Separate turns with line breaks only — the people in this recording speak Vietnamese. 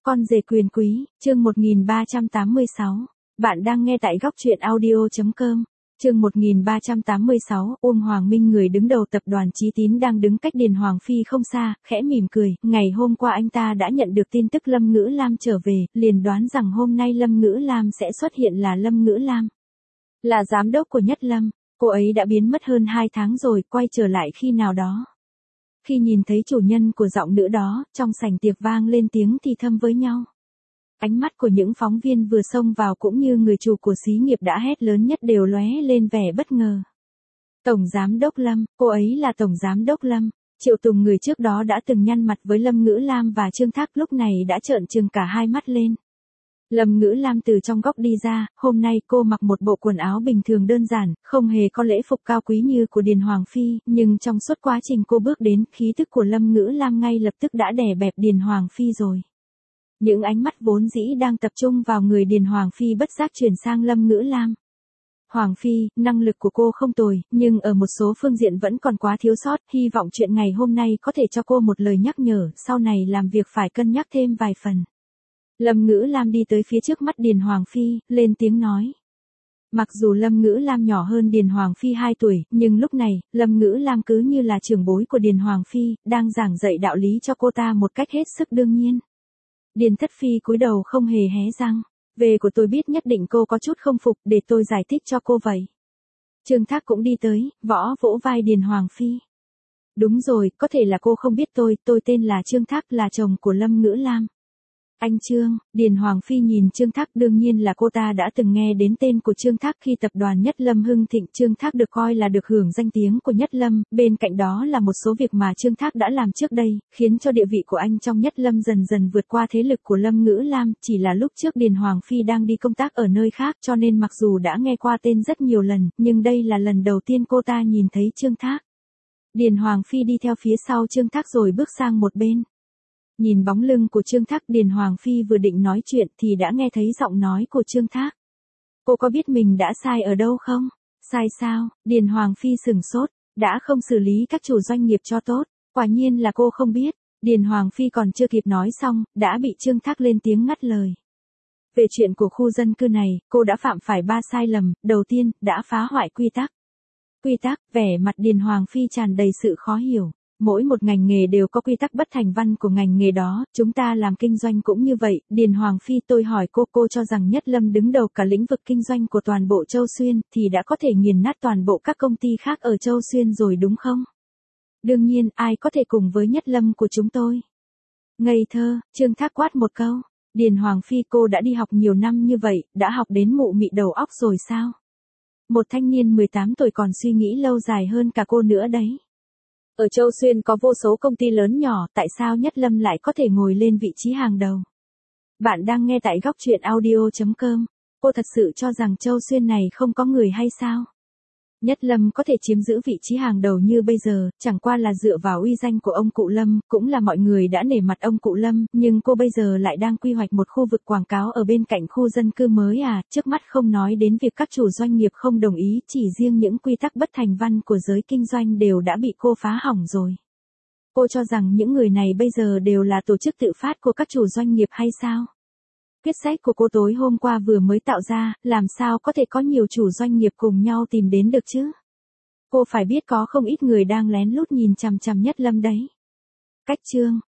Con rể quyền quý, chương 1386. Bạn đang nghe tại góc truyện audio.com. Chương 1386, Uông Hoàng Minh, người đứng đầu tập đoàn Chí Tín, đang đứng cách Điền Hoàng Phi không xa, khẽ mỉm cười. Ngày hôm qua anh ta đã nhận được tin tức Lâm Ngữ Lam trở về, liền đoán rằng hôm nay Lâm Ngữ Lam sẽ xuất hiện. Là Lâm Ngữ Lam, là giám đốc của Nhất Lâm. Cô ấy đã biến mất hơn 2 tháng rồi, quay trở lại khi nào đó. Khi nhìn thấy chủ nhân của giọng nữ đó, trong sảnh tiệc vang lên tiếng thì thầm với nhau. Ánh mắt của những phóng viên vừa xông vào cũng như người chủ của xí nghiệp đã hét lớn nhất đều lóe lên vẻ bất ngờ. Tổng giám đốc Lâm, cô ấy là tổng giám đốc Lâm. Triệu Tùng, người trước đó đã từng nhăn mặt với Lâm Ngữ Lam và Trương Thác, lúc này đã trợn trừng cả hai mắt lên. Lâm Ngữ Lam từ trong góc đi ra, hôm nay cô mặc một bộ quần áo bình thường đơn giản, không hề có lễ phục cao quý như của Điền Hoàng Phi, nhưng trong suốt quá trình cô bước đến, khí tức của Lâm Ngữ Lam ngay lập tức đã đè bẹp Điền Hoàng Phi rồi. Những ánh mắt vốn dĩ đang tập trung vào người Điền Hoàng Phi bất giác chuyển sang Lâm Ngữ Lam. Hoàng Phi, năng lực của cô không tồi, nhưng ở một số phương diện vẫn còn quá thiếu sót, hy vọng chuyện ngày hôm nay có thể cho cô một lời nhắc nhở, sau này làm việc phải cân nhắc thêm vài phần. Lâm Ngữ Lam đi tới phía trước mắt Điền Hoàng Phi, lên tiếng nói. Mặc dù Lâm Ngữ Lam nhỏ hơn Điền Hoàng Phi 2 tuổi, nhưng lúc này, Lâm Ngữ Lam cứ như là trưởng bối của Điền Hoàng Phi, đang giảng dạy đạo lý cho cô ta một cách hết sức đương nhiên. Điền Thất Phi cúi đầu không hề hé răng. Về của tôi biết nhất định cô có chút không phục, để tôi giải thích cho cô vậy. Trương Thác cũng đi tới, vỗ vai Điền Hoàng Phi. Đúng rồi, có thể là cô không biết tôi tên là Trương Thác, là chồng của Lâm Ngữ Lam. Anh Trương, Điền Hoàng Phi nhìn Trương Thác, đương nhiên là cô ta đã từng nghe đến tên của Trương Thác khi tập đoàn Nhất Lâm hưng thịnh. Trương Thác được coi là được hưởng danh tiếng của Nhất Lâm, bên cạnh đó là một số việc mà Trương Thác đã làm trước đây, khiến cho địa vị của anh trong Nhất Lâm dần dần vượt qua thế lực của Lâm Ngữ Lam, chỉ là lúc trước Điền Hoàng Phi đang đi công tác ở nơi khác, cho nên mặc dù đã nghe qua tên rất nhiều lần, nhưng đây là lần đầu tiên cô ta nhìn thấy Trương Thác. Điền Hoàng Phi đi theo phía sau Trương Thác rồi bước sang một bên. Nhìn bóng lưng của Trương Thác, Điền Hoàng Phi vừa định nói chuyện thì đã nghe thấy giọng nói của Trương Thác. Cô có biết mình đã sai ở đâu không? Sai sao? Điền Hoàng Phi sửng sốt, đã không xử lý các chủ doanh nghiệp cho tốt. Quả nhiên là cô không biết. Điền Hoàng Phi còn chưa kịp nói xong, đã bị Trương Thác lên tiếng ngắt lời. Về chuyện của khu dân cư này, cô đã phạm phải 3 sai lầm. Đầu tiên, đã phá hoại quy tắc. Quy tắc, vẻ mặt Điền Hoàng Phi tràn đầy sự khó hiểu. Mỗi một ngành nghề đều có quy tắc bất thành văn của ngành nghề đó, chúng ta làm kinh doanh cũng như vậy. Điền Hoàng Phi, tôi hỏi cô cho rằng Nhất Lâm đứng đầu cả lĩnh vực kinh doanh của toàn bộ Châu Xuyên, thì đã có thể nghiền nát toàn bộ các công ty khác ở Châu Xuyên rồi đúng không? Đương nhiên, ai có thể cùng với Nhất Lâm của chúng tôi? Ngây thơ, Trương Thác quát một câu. Điền Hoàng Phi, cô đã đi học nhiều năm như vậy, đã học đến mụ mị đầu óc rồi sao? Một thanh niên 18 tuổi còn suy nghĩ lâu dài hơn cả cô nữa đấy. Ở Châu Xuyên có vô số công ty lớn nhỏ, tại sao Nhất Lâm lại có thể ngồi lên vị trí hàng đầu? Bạn đang nghe tại góc truyện audio.com. Cô thật sự cho rằng Châu Xuyên này không có người hay sao? Nhất Lâm có thể chiếm giữ vị trí hàng đầu như bây giờ, chẳng qua là dựa vào uy danh của ông cụ Lâm, cũng là mọi người đã nể mặt ông cụ Lâm, nhưng cô bây giờ lại đang quy hoạch một khu vực quảng cáo ở bên cạnh khu dân cư mới à, trước mắt không nói đến việc các chủ doanh nghiệp không đồng ý, chỉ riêng những quy tắc bất thành văn của giới kinh doanh đều đã bị cô phá hỏng rồi. Cô cho rằng những người này bây giờ đều là tổ chức tự phát của các chủ doanh nghiệp hay sao? Quyết sách của cô tối hôm qua vừa mới tạo ra, làm sao có thể có nhiều chủ doanh nghiệp cùng nhau tìm đến được chứ? Cô phải biết có không ít người đang lén lút nhìn chằm chằm Nhất Lâm đấy. Cách chương,